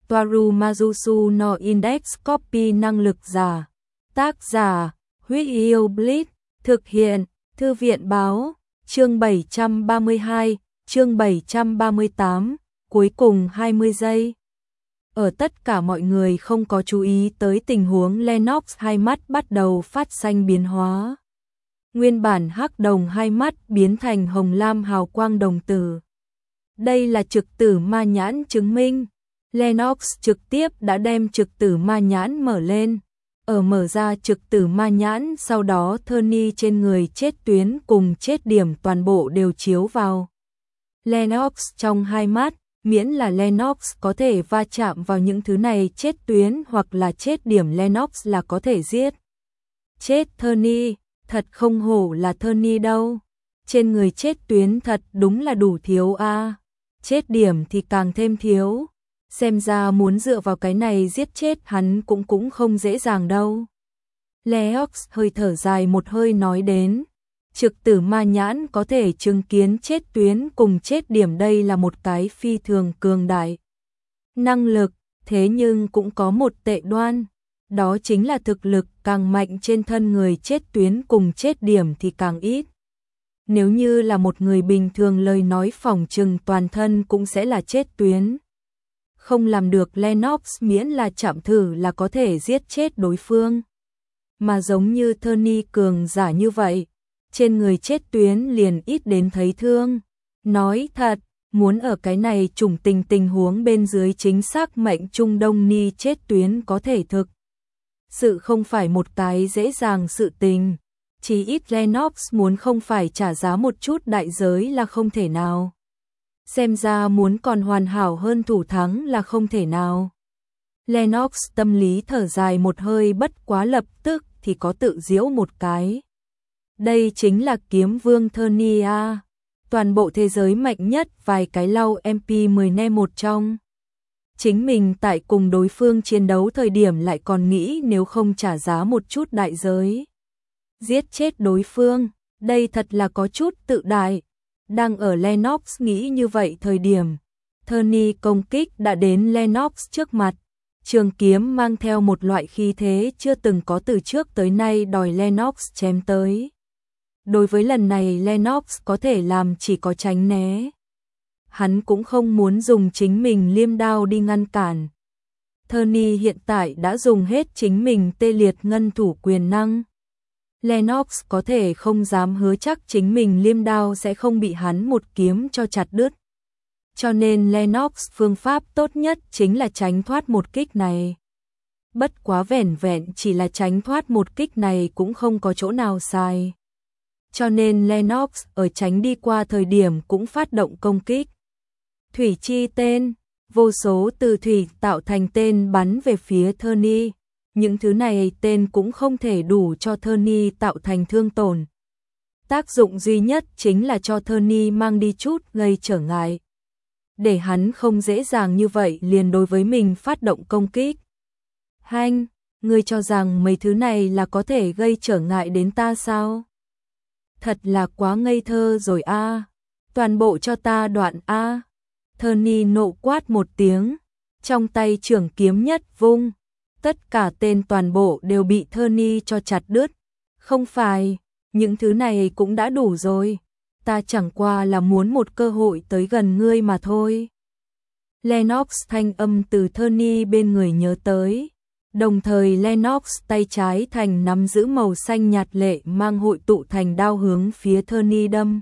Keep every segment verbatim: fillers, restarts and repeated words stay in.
Toaru Majusu no Index Copy năng lực giả. Tác giả, Huyết Yêu Blitz, thực hiện, Thư viện báo, chương bảy trăm ba mươi hai, chương bảy trăm ba mươi tám, cuối cùng hai mươi giây. Ở tất cả mọi người không có chú ý tới tình huống Lennox hai mắt bắt đầu phát xanh biến hóa. Nguyên bản hắc đồng hai mắt biến thành hồng lam hào quang đồng tử. Đây là trực tử ma nhãn chứng minh. Lennox trực tiếp đã đem trực tử ma nhãn mở lên. Ở mở ra trực tử ma nhãn, sau đó Tony trên người chết tuyến cùng chết điểm toàn bộ đều chiếu vào Lennox trong hai mắt, miễn là Lennox có thể va chạm vào những thứ này chết tuyến hoặc là chết điểm Lennox là có thể giết. Chết Tony, thật không hổ là Tony đâu. Trên người chết tuyến thật đúng là đủ thiếu a. À. Chết điểm thì càng thêm thiếu. Xem ra muốn dựa vào cái này giết chết hắn cũng cũng không dễ dàng đâu. Lennox hơi thở dài một hơi nói đến. Trực tử ma nhãn có thể chứng kiến chết tuyến cùng chết điểm, đây là một cái phi thường cường đại năng lực, thế nhưng cũng có một tệ đoan. Đó chính là thực lực càng mạnh trên thân người chết tuyến cùng chết điểm thì càng ít. Nếu như là một người bình thường lời nói phỏng chừng toàn thân cũng sẽ là chết tuyến. Không làm được Lennox miễn là chạm thử là có thể giết chết đối phương. Mà giống như Tony cường giả như vậy, trên người chết tuyến liền ít đến thấy thương. Nói thật, muốn ở cái này trùng tình tình huống bên dưới chính xác mệnh Trung Đông Ni chết tuyến có thể thực sự không phải một cái dễ dàng sự tình. Chỉ ít Lennox muốn không phải trả giá một chút đại giới là không thể nào. Xem ra muốn còn hoàn hảo hơn thủ thắng là không thể nào. Lennox tâm lý thở dài một hơi, bất quá lập tức thì có tự giễu một cái. Đây chính là kiếm vương Tony a. Toàn bộ thế giới mạnh nhất vài cái lau em pê mười ne một trong. Chính mình tại cùng đối phương chiến đấu thời điểm lại còn nghĩ nếu không trả giá một chút đại giới giết chết đối phương, đây thật là có chút tự đại. Đang ở Lennox nghĩ như vậy thời điểm, Tony công kích đã đến Lennox trước mặt. Trường kiếm mang theo một loại khí thế chưa từng có từ trước tới nay đòi Lennox chém tới. Đối với lần này Lennox có thể làm chỉ có tránh né. Hắn cũng không muốn dùng chính mình liêm đao đi ngăn cản. Tony hiện tại đã dùng hết chính mình tê liệt ngân thủ quyền năng. Lennox có thể không dám hứa chắc chính mình liêm đao sẽ không bị hắn một kiếm cho chặt đứt. Cho nên Lennox phương pháp tốt nhất chính là tránh thoát một kích này. Bất quá vẻn vẹn chỉ là tránh thoát một kích này cũng không có chỗ nào sai. Cho nên Lennox ở tránh đi qua thời điểm cũng phát động công kích. Thủy chi tên, vô số từ thủy tạo thành tên bắn về phía Tony. Những thứ này tên cũng không thể đủ cho Tony tạo thành thương tổn. Tác dụng duy nhất chính là cho Tony mang đi chút gây trở ngại. Để hắn không dễ dàng như vậy liền đối với mình phát động công kích. Hanh, ngươi cho rằng mấy thứ này là có thể gây trở ngại đến ta sao? Thật là quá ngây thơ rồi a. À. Toàn bộ cho ta đoạn a. À. Tony nộ quát một tiếng, trong tay trường kiếm nhất vung. Tất cả tên toàn bộ đều bị Tony cho chặt đứt. Không phải, những thứ này cũng đã đủ rồi. Ta chẳng qua là muốn một cơ hội tới gần ngươi mà thôi. Lennox thanh âm từ Tony bên người nhớ tới. Đồng thời Lennox tay trái thành nắm giữ màu xanh nhạt lệ mang hội tụ thành đao hướng phía Tony đâm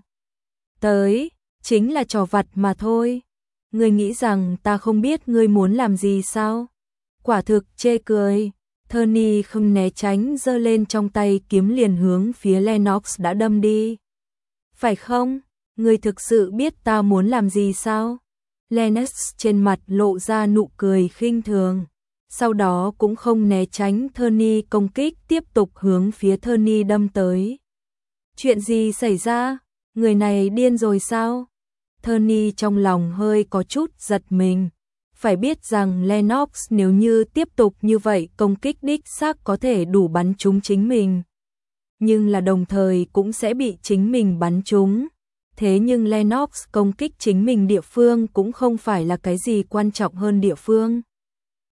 tới. Chính là trò vặt mà thôi. Ngươi nghĩ rằng ta không biết ngươi muốn làm gì sao? Quả thực chê cười. Tony không né tránh, giơ lên trong tay kiếm liền hướng phía Lennox đã đâm đi. Phải không? Ngươi thực sự biết ta muốn làm gì sao? Lennox trên mặt lộ ra nụ cười khinh thường. Sau đó cũng không né tránh Tony công kích, tiếp tục hướng phía Tony đâm tới. Chuyện gì xảy ra? Người này điên rồi sao? Tony trong lòng hơi có chút giật mình. Phải biết rằng Lennox nếu như tiếp tục như vậy công kích đích xác có thể đủ bắn trúng chính mình. Nhưng là đồng thời cũng sẽ bị chính mình bắn trúng. Thế nhưng Lennox công kích chính mình địa phương cũng không phải là cái gì quan trọng hơn địa phương.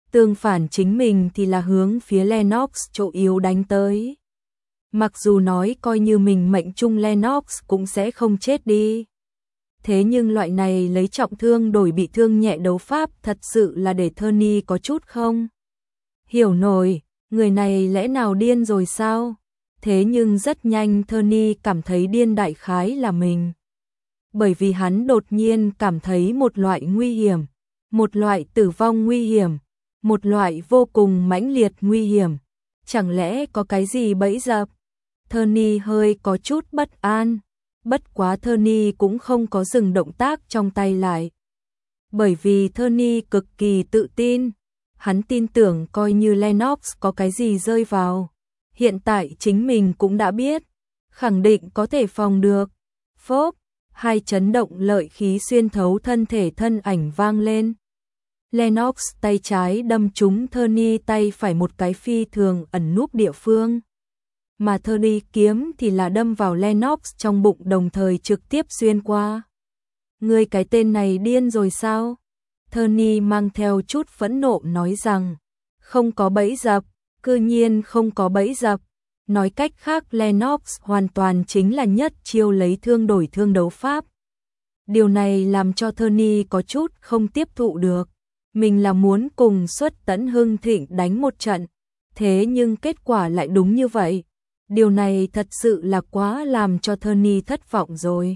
Tương phản chính mình thì là hướng phía Lennox chỗ yếu đánh tới. Mặc dù nói coi như mình mệnh trung Lennox cũng sẽ không chết đi. Thế nhưng loại này lấy trọng thương đổi bị thương nhẹ đấu pháp thật sự là để Tony có chút không hiểu nổi, người này lẽ nào điên rồi sao? Thế nhưng rất nhanh Tony cảm thấy điên đại khái là mình. Bởi vì hắn đột nhiên cảm thấy một loại nguy hiểm, một loại tử vong nguy hiểm, một loại vô cùng mãnh liệt nguy hiểm. Chẳng lẽ có cái gì bẫy dập? Tony hơi có chút bất an. Bất quá Tony cũng không có dừng động tác trong tay lại. Bởi vì Tony cực kỳ tự tin. Hắn tin tưởng coi như Lennox có cái gì rơi vào. Hiện tại chính mình cũng đã biết. Khẳng định có thể phòng được. Phốp, hai chấn động lợi khí xuyên thấu thân thể thân ảnh vang lên. Lennox tay trái đâm trúng Tony tay phải một cái phi thường ẩn núp địa phương. Mà Tony kiếm thì là đâm vào Lennox trong bụng đồng thời trực tiếp xuyên qua. Ngươi cái tên này điên rồi sao? Tony mang theo chút phẫn nộ nói rằng, không có bẫy dập, cư nhiên không có bẫy dập. Nói cách khác Lennox hoàn toàn chính là nhất chiêu lấy thương đổi thương đấu pháp. Điều này làm cho Tony có chút không tiếp thụ được. Mình là muốn cùng Xuất Tấn Hưng Thịnh đánh một trận, thế nhưng kết quả lại đúng như vậy. Điều này thật sự là quá làm cho Tony thất vọng rồi.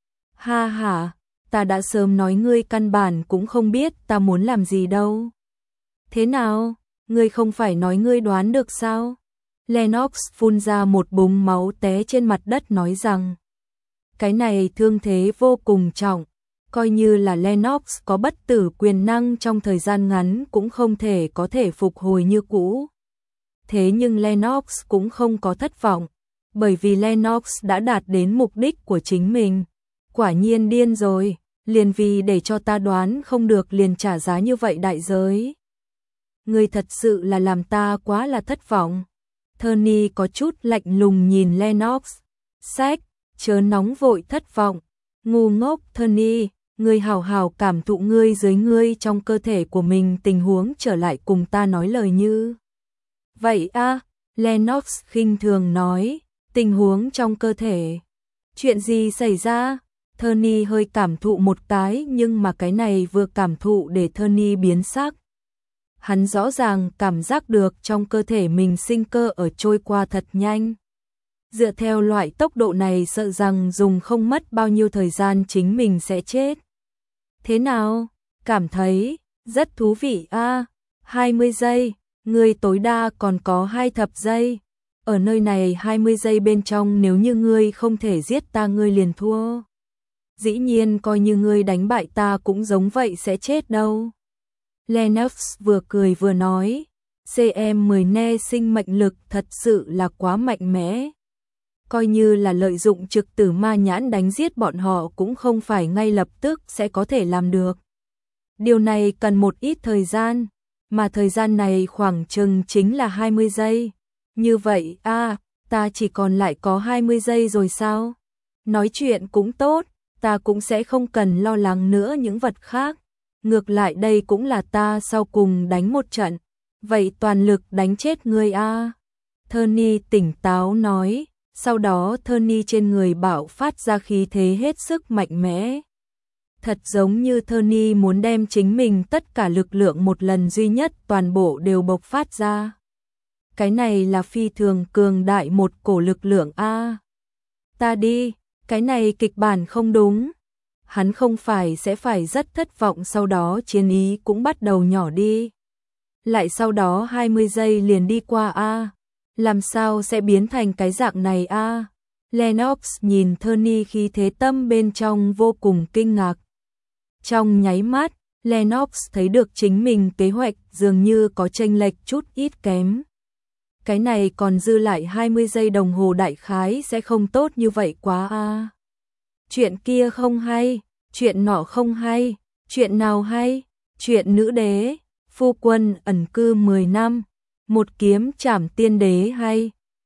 Ha ha, ta đã sớm nói ngươi căn bản cũng không biết ta muốn làm gì đâu. Thế nào, ngươi không phải nói ngươi đoán được sao? Lennox phun ra một búng máu té trên mặt đất nói rằng, cái này thương thế vô cùng trọng, coi như là Lennox có bất tử quyền năng trong thời gian ngắn cũng không thể có thể phục hồi như cũ. Thế nhưng Lennox cũng không có thất vọng, bởi vì Lennox đã đạt đến mục đích của chính mình. Quả nhiên điên rồi, liền vì để cho ta đoán không được liền trả giá như vậy đại giới. Ngươi thật sự là làm ta quá là thất vọng. Tony có chút lạnh lùng nhìn Lennox. Sách, chớ nóng vội thất vọng. Ngu ngốc Tony, ngươi hào hào cảm thụ ngươi dưới ngươi trong cơ thể của mình tình huống trở lại cùng ta nói lời như. Vậy a, à, Lennox khinh thường nói, tình huống trong cơ thể. Chuyện gì xảy ra? Tony hơi cảm thụ một cái nhưng mà cái này vừa cảm thụ để Tony biến sắc. Hắn rõ ràng cảm giác được trong cơ thể mình sinh cơ ở trôi qua thật nhanh. Dựa theo loại tốc độ này sợ rằng dùng không mất bao nhiêu thời gian chính mình sẽ chết. Thế nào? Cảm thấy rất thú vị a. À, hai mươi giây, ngươi tối đa còn có hai thập giây. Ở nơi này hai mươi giây bên trong nếu như ngươi không thể giết ta ngươi liền thua. Dĩ nhiên coi như ngươi đánh bại ta cũng giống vậy sẽ chết đâu. Lennox vừa cười vừa nói, xê em mười ne sinh mệnh lực thật sự là quá mạnh mẽ. Coi như là lợi dụng trực tử ma nhãn đánh giết bọn họ cũng không phải ngay lập tức sẽ có thể làm được. Điều này cần một ít thời gian, mà thời gian này khoảng chừng chính là hai mươi giây. Như vậy, a, à, ta chỉ còn lại có hai mươi giây rồi sao? Nói chuyện cũng tốt, ta cũng sẽ không cần lo lắng nữa những vật khác. Ngược lại đây cũng là ta sau cùng đánh một trận. Vậy toàn lực đánh chết ngươi a. À. Tony tỉnh táo nói, sau đó Tony trên người bạo phát ra khí thế hết sức mạnh mẽ. Thật giống như Tony muốn đem chính mình tất cả lực lượng một lần duy nhất toàn bộ đều bộc phát ra. Cái này là phi thường cường đại một cổ lực lượng a. À. Ta đi, cái này kịch bản không đúng. Hắn không phải sẽ phải rất thất vọng sau đó chiến ý cũng bắt đầu nhỏ đi. Lại sau đó hai mươi giây liền đi qua a. À. Làm sao sẽ biến thành cái dạng này a? À? Lennox nhìn Tony khi thế tâm bên trong vô cùng kinh ngạc. Trong nháy mắt, Lennox thấy được chính mình kế hoạch dường như có chênh lệch chút ít kém. Cái này còn dư lại hai mươi giây đồng hồ đại khái sẽ không tốt như vậy quá a. À. Chuyện kia không hay, chuyện nọ không hay, chuyện nào hay, chuyện nữ đế, phu quân ẩn cư mười năm, một kiếm trảm tiên đế hay,